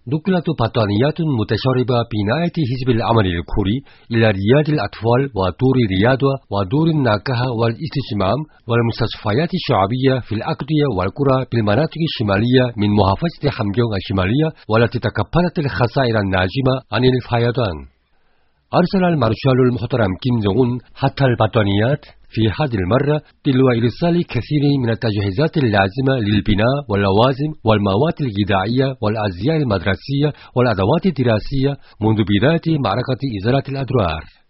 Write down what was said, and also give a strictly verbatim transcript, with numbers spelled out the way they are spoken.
نقلت بطانيات متشربة بناية حزب العمل الكوري إلى رياض الأطفال ودور الرياضة ودور النكهة والاستجمام والمستشفيات الشعبية في الأقضية والقرى بالمناطق الشمالية من محافظة 함경 الشمالية والتي تكبدت الخسائر الناجمة عن الفيضان. أرسل المارشال المحترم كيم جونغ أون حتى البطانيات في هذه المرة تلو إرسال كثير من التجهيزات اللازمة للبناء واللوازم والمواد الغذائية والأزياء المدرسية والأدوات الدراسية منذ بداية معركة إزالة الأضرار.